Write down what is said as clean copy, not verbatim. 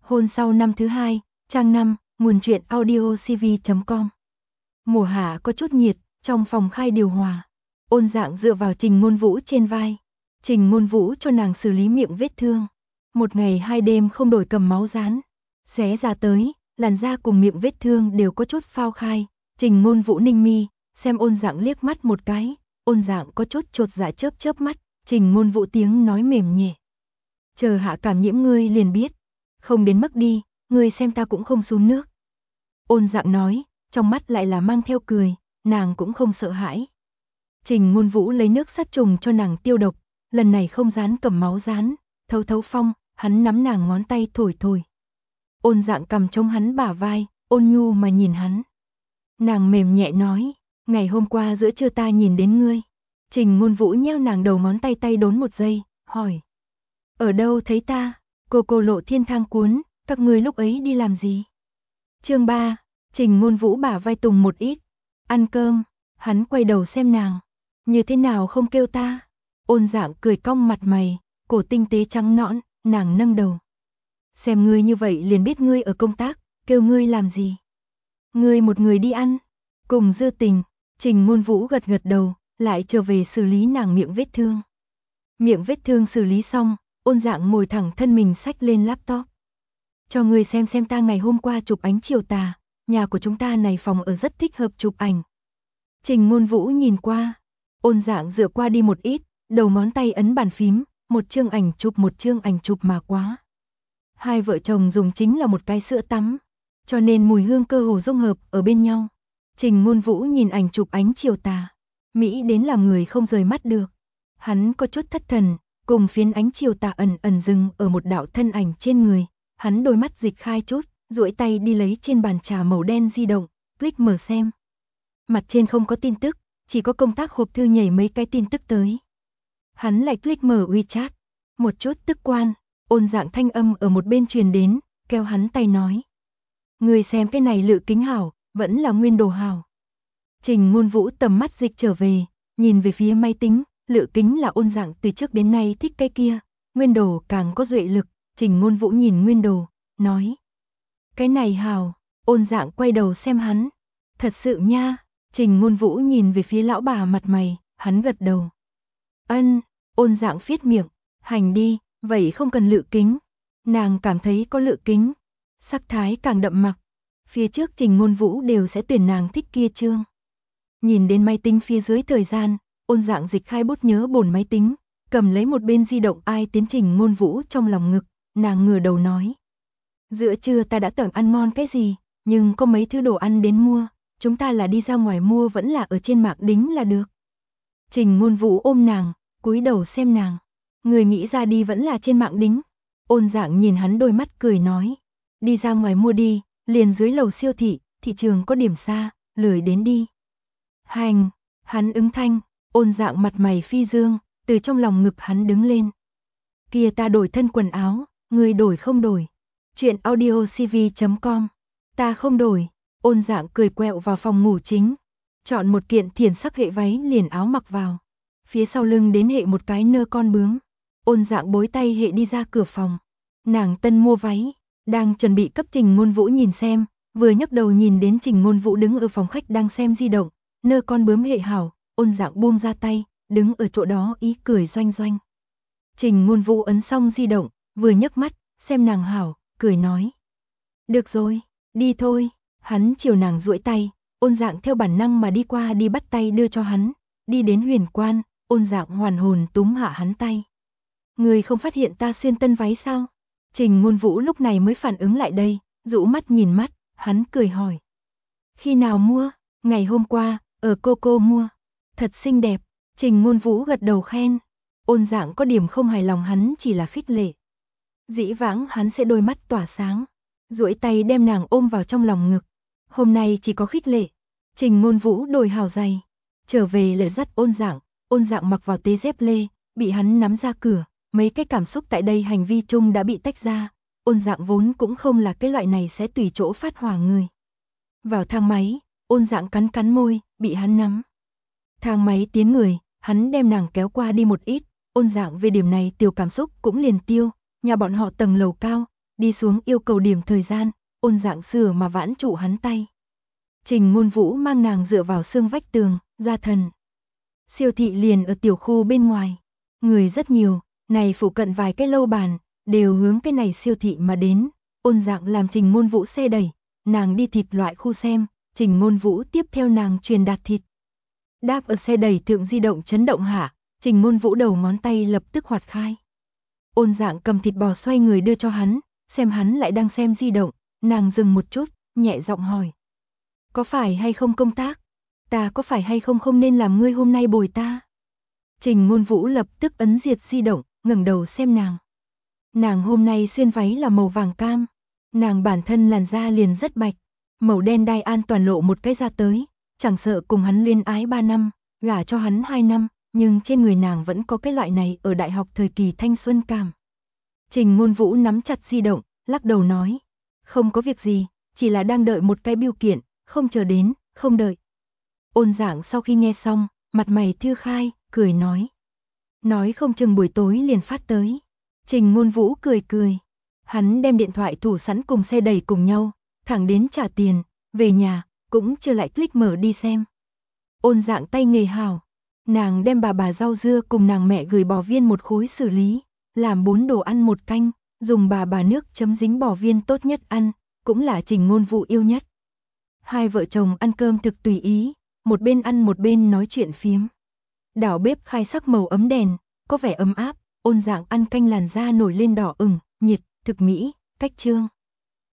Hôn sau năm thứ 2, trang 5, nguồn truyện audiocv.com. Mùa hạ có chút nhiệt, trong phòng khai điều hòa. Ôn Dạng dựa vào Trình Ngôn Vũ trên vai. Trình Ngôn Vũ cho nàng xử lý miệng vết thương. Một ngày 2 đêm không đổi cầm máu rán. Xé ra tới, làn da cùng miệng vết thương đều có chút phao khai. Trình Ngôn Vũ ninh mi, xem Ôn Dạng liếc mắt một cái. Ôn Dạng có chút chột dạ chớp mắt. Trình Ngôn Vũ tiếng nói mềm nhẹ. Chờ hạ cảm nhiễm ngươi liền biết. Không đến mức đi, ngươi xem ta cũng không xuống nước. Ôn Dạng nói, trong mắt lại là mang theo cười, nàng cũng không sợ hãi. Trình Ngôn Vũ lấy nước sát trùng cho nàng tiêu độc, lần này không dán cầm máu dán, thấu thấu phong, hắn nắm nàng ngón tay thổi thổi. Ôn Dạng cầm chống hắn bả vai, ôn nhu mà nhìn hắn. Nàng mềm nhẹ nói, ngày hôm qua giữa trưa ta nhìn đến ngươi. Trình Ngôn Vũ nheo nàng đầu ngón tay tay đốn một giây, hỏi. Ở đâu thấy ta? Cô Lộ Thiên Thang cuốn, các ngươi lúc ấy đi làm gì? Chương 3, Trình Ngôn Vũ bả vai tùng một ít. Ăn cơm, hắn quay đầu xem nàng. Như thế nào không kêu ta? Ôn Dạng cười cong mặt mày, cổ tinh tế trắng nõn, nàng nâng đầu. Xem ngươi như vậy liền biết ngươi ở công tác, kêu ngươi làm gì? Ngươi một người đi ăn. Cùng Dư Tình, Trình Ngôn Vũ gật gật đầu, lại trở về xử lý nàng miệng vết thương. Miệng vết thương xử lý xong, Ôn Dạng ngồi thẳng thân mình xách lên laptop. Cho ngươi xem ta ngày hôm qua chụp ánh chiều tà, nhà của chúng ta này phòng ở rất thích hợp chụp ảnh. Trình Ngôn Vũ nhìn qua, Ôn Dạng dựa qua đi một ít, đầu ngón tay ấn bàn phím, một chương ảnh chụp mà quá. Hai vợ chồng dùng chính là một cái sữa tắm, cho nên mùi hương cơ hồ dung hợp ở bên nhau. Trình Ngôn Vũ nhìn ảnh chụp ánh chiều tà, mỹ đến làm người không rời mắt được. Hắn có chút thất thần, cùng phiến ánh chiều tà ẩn dừng ở một đạo thân ảnh trên người, hắn đôi mắt dịch khai chút, duỗi tay đi lấy trên bàn trà màu đen di động, click mở xem. Mặt trên không có tin tức, chỉ có công tác hộp thư nhảy mấy cái tin tức tới. Hắn lại click mở WeChat, một chút tức quan, Ôn Dạng thanh âm ở một bên truyền đến, kéo hắn tay nói. Người xem cái này lự kính hảo, vẫn là nguyên đồ hảo. Trình Ngôn Vũ tầm mắt dịch trở về, nhìn về phía máy tính, lự kính là Ôn Dạng từ trước đến nay thích cái kia, nguyên đồ càng có duệ lực. Trình Ngôn Vũ nhìn nguyên đồ, nói. Cái này hảo, Ôn Dạng quay đầu xem hắn. Thật sự nha, Trình Ngôn Vũ nhìn về phía lão bà mặt mày, hắn gật đầu. Ân, Ôn Dạng phiết miệng, hành đi, vậy không cần lự kính. Nàng cảm thấy có lự kính, sắc thái càng đậm mặc. Phía trước Trình Ngôn Vũ đều sẽ tuyển nàng thích kia chương. Nhìn đến máy tính phía dưới thời gian, Ôn Dạng dịch khai bút nhớ bổn máy tính, cầm lấy một bên di động ai tiến Trình Ngôn Vũ trong lòng ngực, nàng ngửa đầu nói. Giữa trưa ta đã tưởng ăn ngon cái gì, nhưng có mấy thứ đồ ăn đến mua, chúng ta là đi ra ngoài mua vẫn là ở trên mạng đính là được. Trình Ngôn Vũ ôm nàng, cúi đầu xem nàng. Người nghĩ ra đi vẫn là trên mạng đính. Ôn Dạng nhìn hắn đôi mắt cười nói. Đi ra ngoài mua đi, liền dưới lầu siêu thị, thị trường có điểm xa, lười đến đi. Hành, hắn ứng thanh, Ôn Dạng mặt mày phi dương, từ trong lòng ngực hắn đứng lên. Kia ta đổi thân quần áo, người đổi không đổi. Chuyện audiocv.com. Ta không đổi. Ôn Dạng cười quẹo vào phòng ngủ chính. Chọn một kiện thiền sắc hệ váy liền áo mặc vào. Phía sau lưng đến hệ một cái nơ con bướm. Ôn Dạng bối tay hệ đi ra cửa phòng. Nàng tân mua váy, đang chuẩn bị cấp Trình Ngôn Vũ nhìn xem, vừa nhấc đầu nhìn đến Trình Ngôn Vũ đứng ở phòng khách đang xem di động, nơ con bướm hệ hảo, Ôn Dạng buông ra tay, đứng ở chỗ đó ý cười doanh doanh. Trình Ngôn Vũ ấn xong di động, vừa nhấc mắt, xem nàng hảo, cười nói. Được rồi, đi thôi, hắn chiều nàng duỗi tay, Ôn Dạng theo bản năng mà đi qua đi bắt tay đưa cho hắn, đi đến Huyền Quan, Ôn Dạng hoàn hồn túm hạ hắn tay. Người không phát hiện ta xuyên tân váy sao? Trình Ngôn Vũ lúc này mới phản ứng lại đây, rũ mắt nhìn mắt, hắn cười hỏi. Khi nào mua? Ngày hôm qua, ở Cô mua. Thật xinh đẹp, Trình Ngôn Vũ gật đầu khen. Ôn Dạng có điểm không hài lòng hắn chỉ là khích lệ. Dĩ vãng hắn sẽ đôi mắt tỏa sáng, duỗi tay đem nàng ôm vào trong lòng ngực. Hôm nay chỉ có khích lệ. Trình Ngôn Vũ đổi hào giày, trở về lại dắt Ôn Dạng mặc vào tế dép lê, bị hắn nắm ra cửa, mấy cái cảm xúc tại đây hành vi chung đã bị tách ra. Ôn Dạng vốn cũng không là cái loại này sẽ tùy chỗ phát hỏa người. Vào thang máy, Ôn Dạng cắn môi, bị hắn nắm. Thang máy tiến người, hắn đem nàng kéo qua đi một ít, Ôn Dạng về điểm này tiểu cảm xúc cũng liền tiêu, nhà bọn họ tầng lầu cao, đi xuống yêu cầu điểm thời gian, Ôn Dạng sửa mà vãn trụ hắn tay. Trình Ngôn Vũ mang nàng dựa vào xương vách tường, ra thần. Siêu thị liền ở tiểu khu bên ngoài, người rất nhiều, này phụ cận vài cái lâu bàn, đều hướng cái này siêu thị mà đến. Ôn Dạng làm Trình Ngôn Vũ xe đẩy, nàng đi thịt loại khu xem, Trình Ngôn Vũ tiếp theo nàng truyền đạt thịt. Đáp ở xe đẩy thượng di động chấn động hạ, Trình Ngôn Vũ đầu ngón tay lập tức hoạt khai. Ôn Dạng cầm thịt bò xoay người đưa cho hắn, xem hắn lại đang xem di động, nàng dừng một chút, nhẹ giọng hỏi. Có phải hay không công tác? Ta có phải hay không không nên làm ngươi hôm nay bồi ta? Trình Ngôn Vũ lập tức ấn diệt di động, ngẩng đầu xem nàng. Nàng hôm nay xuyên váy là màu vàng cam, nàng bản thân làn da liền rất bạch, màu đen đai an toàn lộ một cái ra tới, chẳng sợ cùng hắn liên ái 3 năm, gả cho hắn 2 năm, nhưng trên người nàng vẫn có cái loại này ở đại học thời kỳ thanh xuân cảm. Trình Ngôn Vũ nắm chặt di động, lắc đầu nói, không có việc gì, chỉ là đang đợi một cái bưu kiện, không chờ đến, không đợi. Ôn Dạng sau khi nghe xong, mặt mày thư khai, cười nói không chừng buổi tối liền phát tới. Trình Ngôn Vũ cười cười, hắn đem điện thoại thủ sẵn cùng xe đẩy cùng nhau, thẳng đến trả tiền, về nhà, cũng chưa lại click mở đi xem. Ôn Dạng tay nghề hảo, nàng đem bà rau dưa cùng nàng mẹ gửi bò viên một khối xử lý, làm 4 đồ ăn một canh, dùng bà nước chấm dính bò viên tốt nhất ăn, cũng là Trình Ngôn Vũ yêu nhất. Hai vợ chồng ăn cơm thực tùy ý, một bên ăn một bên nói chuyện phiếm. Đảo bếp khai sắc màu ấm đèn, có vẻ ấm áp, Ôn Dạng ăn canh làn da nổi lên đỏ ửng, nhiệt, thực mỹ, cách trương.